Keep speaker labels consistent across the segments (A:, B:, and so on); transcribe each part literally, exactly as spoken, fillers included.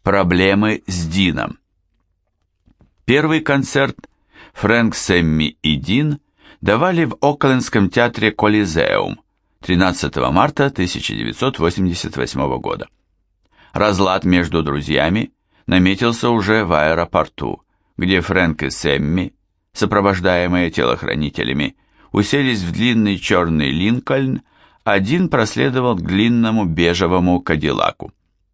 A: Проблемы с Дином. Первый концерт Фрэнк, Сэмми и Дин давали в Оклендском театре Колизеум тринадцатого марта тысяча девятьсот восемьдесят восьмого года. Разлад между друзьями наметился уже в аэропорту, где Фрэнк и Сэмми, сопровождаемые телохранителями, уселись в длинный черный Линкольн, а Дин проследовал к длинному бежевому Кадиллаку.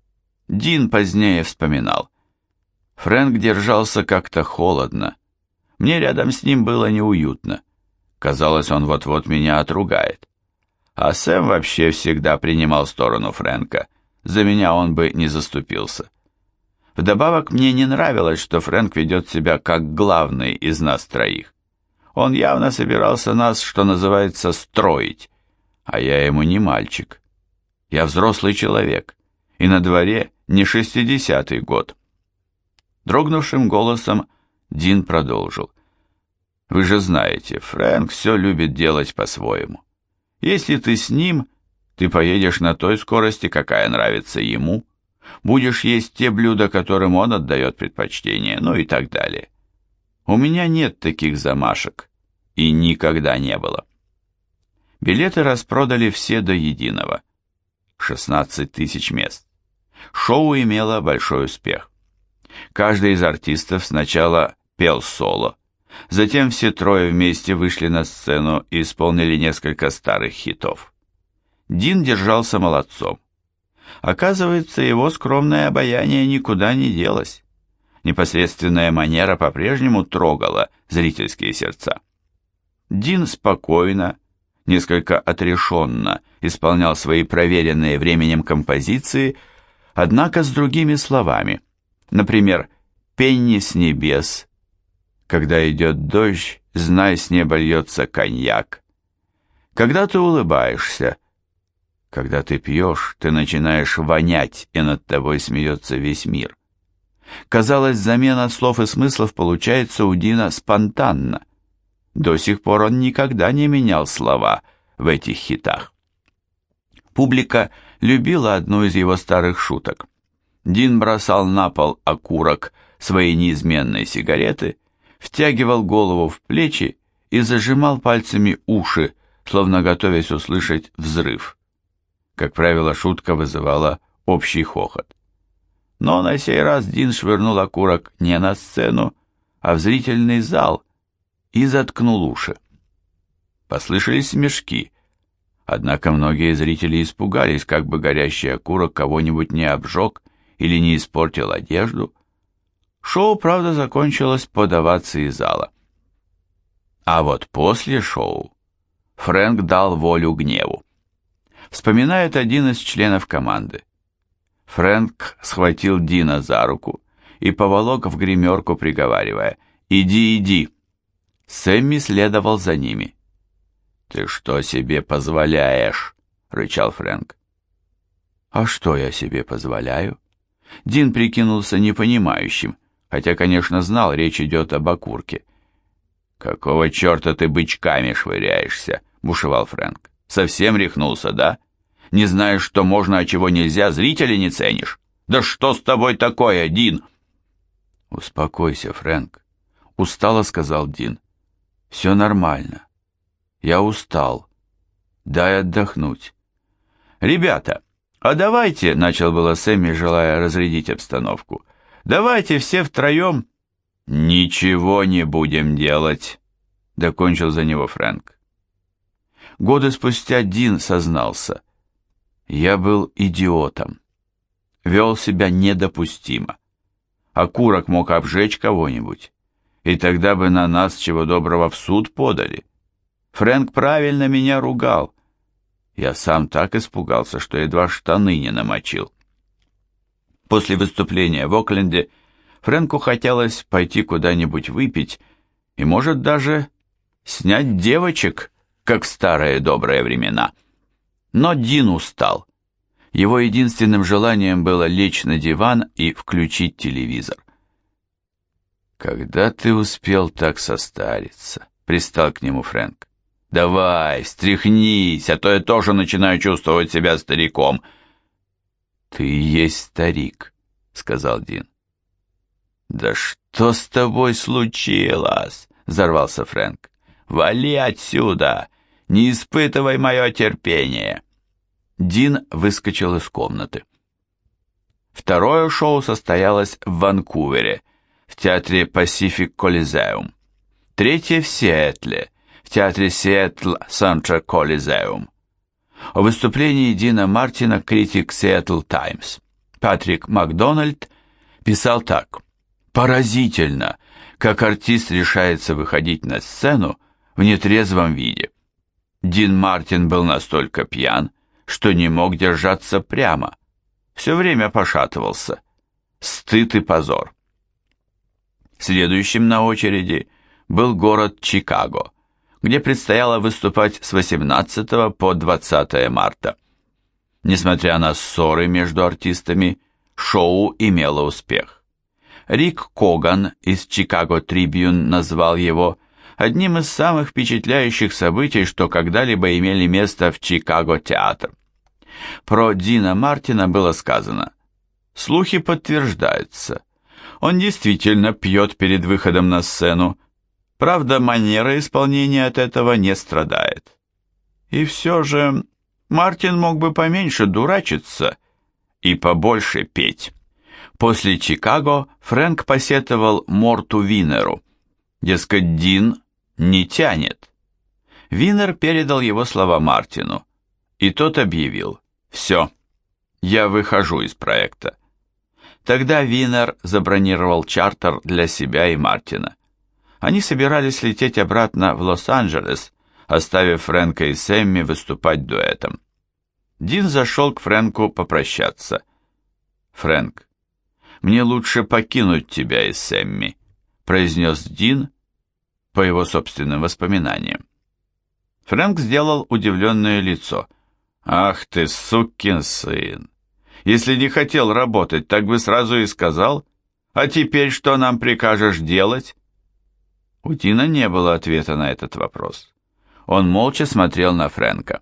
A: Дин позднее вспоминал: Фрэнк держался как-то холодно. Мне рядом с ним было неуютно. Казалось, он вот-вот меня отругает. А Сэм вообще всегда принимал сторону Фрэнка. За меня он бы не заступился. Вдобавок мне не нравилось, что Фрэнк ведет себя как главный из нас троих. Он явно собирался нас, что называется, строить, а я ему не мальчик. Я взрослый человек, и на дворе не шестидесятый год. Дрогнувшим голосом Дин продолжил: «Вы же знаете, Фрэнк все любит делать по-своему. Если ты с ним, ты поедешь на той скорости, какая нравится ему, будешь есть те блюда, которым он отдает предпочтение, ну и так далее. У меня нет таких замашек, и никогда не было». Билеты распродали все до единого. шестнадцать тысяч мест. Шоу имело большой успех. Каждый из артистов сначала пел соло, затем все трое вместе вышли на сцену и исполнили несколько старых хитов. Дин держался молодцом. Оказывается, его скромное обаяние никуда не делось. Непосредственная манера по-прежнему трогала зрительские сердца. Дин спокойно, несколько отрешенно исполнял свои проверенные временем композиции, однако с другими словами. Например, «Пенни с небес», «Когда идет дождь, знай, с неба льется коньяк», «Когда ты улыбаешься», «Когда ты пьешь, ты начинаешь вонять, и над тобой смеется весь мир». Казалось, замена слов и смыслов получается у Дина спонтанно. До сих пор он никогда не менял слова в этих хитах. Публика любила одну из его старых шуток. Дин бросал на пол окурок своей неизменной сигареты, втягивал голову в плечи и зажимал пальцами уши, словно готовясь услышать взрыв. Как правило, шутка вызывала общий хохот. Но на сей раз Дин швырнул окурок не на сцену, а в зрительный зал и заткнул уши. Послышались смешки, однако многие зрители испугались, как бы горящий окурок кого-нибудь не обжег или не испортил одежду. Шоу, правда, закончилось под овацией зала. А вот после шоу Фрэнк дал волю гневу. Вспоминает один из членов команды. Фрэнк схватил Дина за руку и поволок в гримерку, приговаривая: «Иди, иди». Сэмми следовал за ними. «Ты что себе позволяешь?» — рычал Фрэнк. «А что я себе позволяю?» Дин прикинулся непонимающим, хотя, конечно, знал, речь идет об окурке. «Какого черта ты бычками швыряешься?» — бушевал Фрэнк. «Совсем рехнулся, да? Не знаешь, что можно, а чего нельзя, зрителей не ценишь? Да что с тобой такое, Дин?» «Успокойся, Фрэнк», — устало сказал Дин. «Все нормально. Я устал. Дай отдохнуть». «Ребята, а давайте», — начал было Сэмми, желая разрядить обстановку, «давайте все втроем». «Ничего не будем делать», — докончил за него Фрэнк. Годы спустя Дин сознался: «Я был идиотом. Вел себя недопустимо. Окурок мог обжечь кого-нибудь, и тогда бы на нас, чего доброго, в суд подали. Фрэнк правильно меня ругал. Я сам так испугался, что едва штаны не намочил». После выступления в Окленде Фрэнку хотелось пойти куда-нибудь выпить и, может, даже снять девочек, как в старые добрые времена. Но Дин устал. Его единственным желанием было лечь на диван и включить телевизор. «Когда ты успел так состариться?» — пристал к нему Фрэнк. «Давай, стряхнись, а то я тоже начинаю чувствовать себя стариком». «Ты и есть старик», сказал Дин. «Да что с тобой случилось?» — взорвался Фрэнк. «Вали отсюда! Не испытывай мое терпение!» Дин выскочил из комнаты. Второе шоу состоялось в Ванкувере, в театре Pacific Coliseum. Третье в Сиэтле, в театре Seattle Central Coliseum. О выступлении Дина Мартина критик Seattle Times Патрик Макдональд писал так: «Поразительно, как артист решается выходить на сцену в нетрезвом виде. Дин Мартин был настолько пьян, что не мог держаться прямо, все время пошатывался. Стыд и позор». Следующим на очереди был город Чикаго, где предстояло выступать с восемнадцатого по двадцатое марта. Несмотря на ссоры между артистами, шоу имело успех. Рик Коган из Chicago Tribune назвал его одним из самых впечатляющих событий, что когда-либо имели место в Чикаго театр. Про Дина Мартина было сказано: «Слухи подтверждаются. Он действительно пьет перед выходом на сцену. Правда, манера исполнения от этого не страдает. И все же Мартин мог бы поменьше дурачиться и побольше петь». После Чикаго Фрэнк посетовал Морту Винеру. Дескать, Дин не тянет. Винер передал его слова Мартину, и тот объявил: «Все, я выхожу из проекта». Тогда Винер забронировал чартер для себя и Мартина. Они собирались лететь обратно в Лос-Анджелес, оставив Фрэнка и Сэмми выступать дуэтом. Дин зашел к Фрэнку попрощаться. «Фрэнк, мне лучше покинуть тебя и Сэмми», произнес Дин по его собственным воспоминаниям. Фрэнк сделал удивленное лицо. «Ах ты, сукин сын! Если не хотел работать, так бы сразу и сказал. А теперь что нам прикажешь делать?» У Дина не было ответа на этот вопрос. Он молча смотрел на Фрэнка.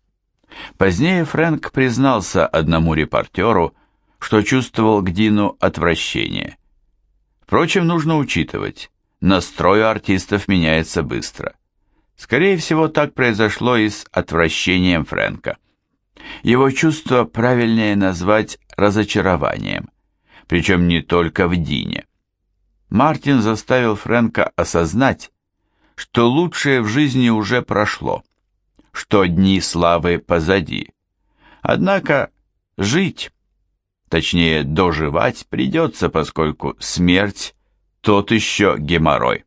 A: Позднее Фрэнк признался одному репортеру, что чувствовал к Дину отвращение. Впрочем, нужно учитывать, настрой у артистов меняется быстро. Скорее всего, так произошло и с отвращением Фрэнка. Его чувство правильнее назвать разочарованием, причем не только в Дине. Мартин заставил Фрэнка осознать, что лучшее в жизни уже прошло, что дни славы позади. Однако жить, точнее доживать, придется, поскольку смерть – тот еще геморрой.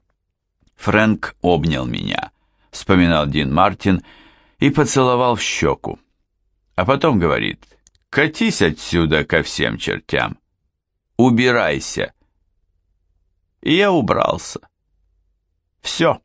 A: «Фрэнк обнял меня», – вспоминал Дин Мартин, и поцеловал в щеку. А потом говорит: «Катись отсюда ко всем чертям, убирайся». И я убрался. Все.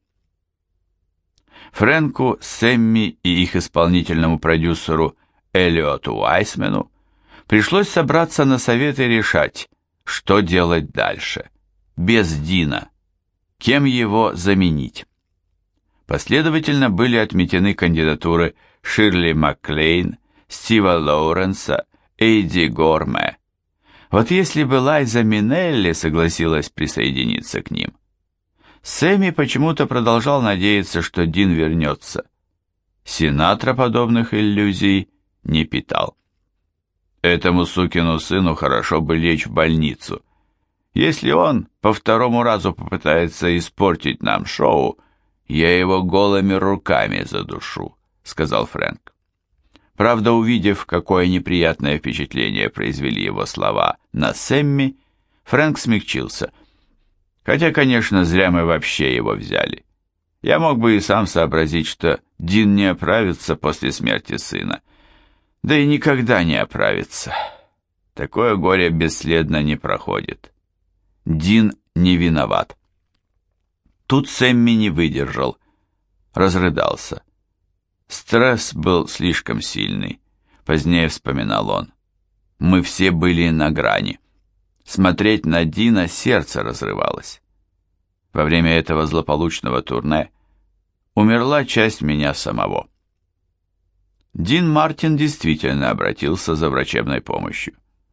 A: Фрэнку, Сэмми и их исполнительному продюсеру Эллиоту Уайсмену пришлось собраться на совет и решать, что делать дальше, без Дина, кем его заменить. Последовательно были отметены кандидатуры Ширли Маклейн, Стива Лоуренса, Эйди Горме. Вот если бы Лайза Минелли согласилась присоединиться к ним. Сэмми почему-то продолжал надеяться, что Дин вернется. Синатра подобных иллюзий не питал. Этому сукину сыну хорошо бы лечь в больницу. Если он по второму разу попытается испортить нам шоу, я его голыми руками задушу, сказал Фрэнк. Правда, увидев, какое неприятное впечатление произвели его слова на Сэмми, Фрэнк смягчился. Хотя, конечно, зря мы вообще его взяли. Я мог бы и сам сообразить, что Дин не оправится после смерти сына. Да и никогда не оправится. Такое горе бесследно не проходит. Дин не виноват. Тут Сэмми не выдержал, разрыдался. Стресс был слишком сильный, позднее вспоминал он. Мы все были на грани. Смотреть на Дина сердце разрывалось. Во время этого злополучного турне умерла часть меня самого. Дин Мартин действительно обратился за врачебной помощью.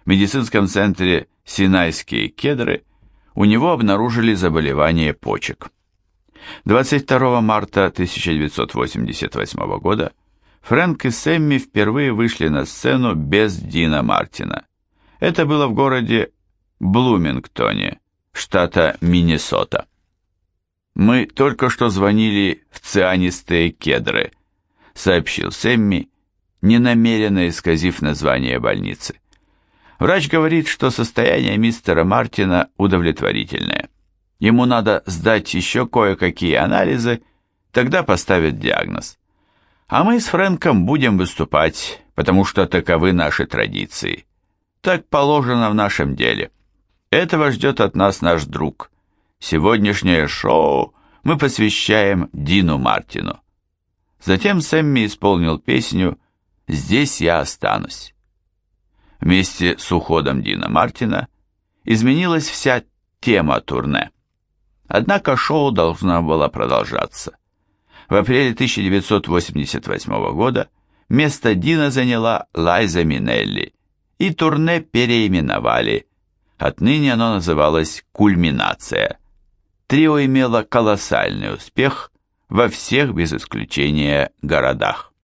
A: в медицинском центре «Синайские кедры» у него обнаружили заболевание почек. двадцать второго марта тысяча девятьсот восемьдесят восьмого года Фрэнк и Сэмми впервые вышли на сцену без Дина Мартина. Это было в городе Блумингтоне, штата Миннесота. «Мы только что звонили в цианистые кедры», — сообщил Сэмми, ненамеренно исказив название больницы. «Врач говорит, что состояние мистера Мартина удовлетворительное. Ему надо сдать еще кое-какие анализы, тогда поставят диагноз. А мы с Фрэнком будем выступать, потому что таковы наши традиции. Так положено в нашем деле. Этого ждет от нас наш друг. Сегодняшнее шоу мы посвящаем Дину Мартину». Затем Сэмми исполнил песню «Здесь я останусь». Вместе с уходом Дина Мартина изменилась вся тема турне. Однако шоу должно было продолжаться. В апреле тысяча девятьсот восемьдесят восьмого года место Дина заняла Лайза Минелли, и турне переименовали. Отныне оно называлось «Кульминация». Трио имело колоссальный успех во всех без исключения городах.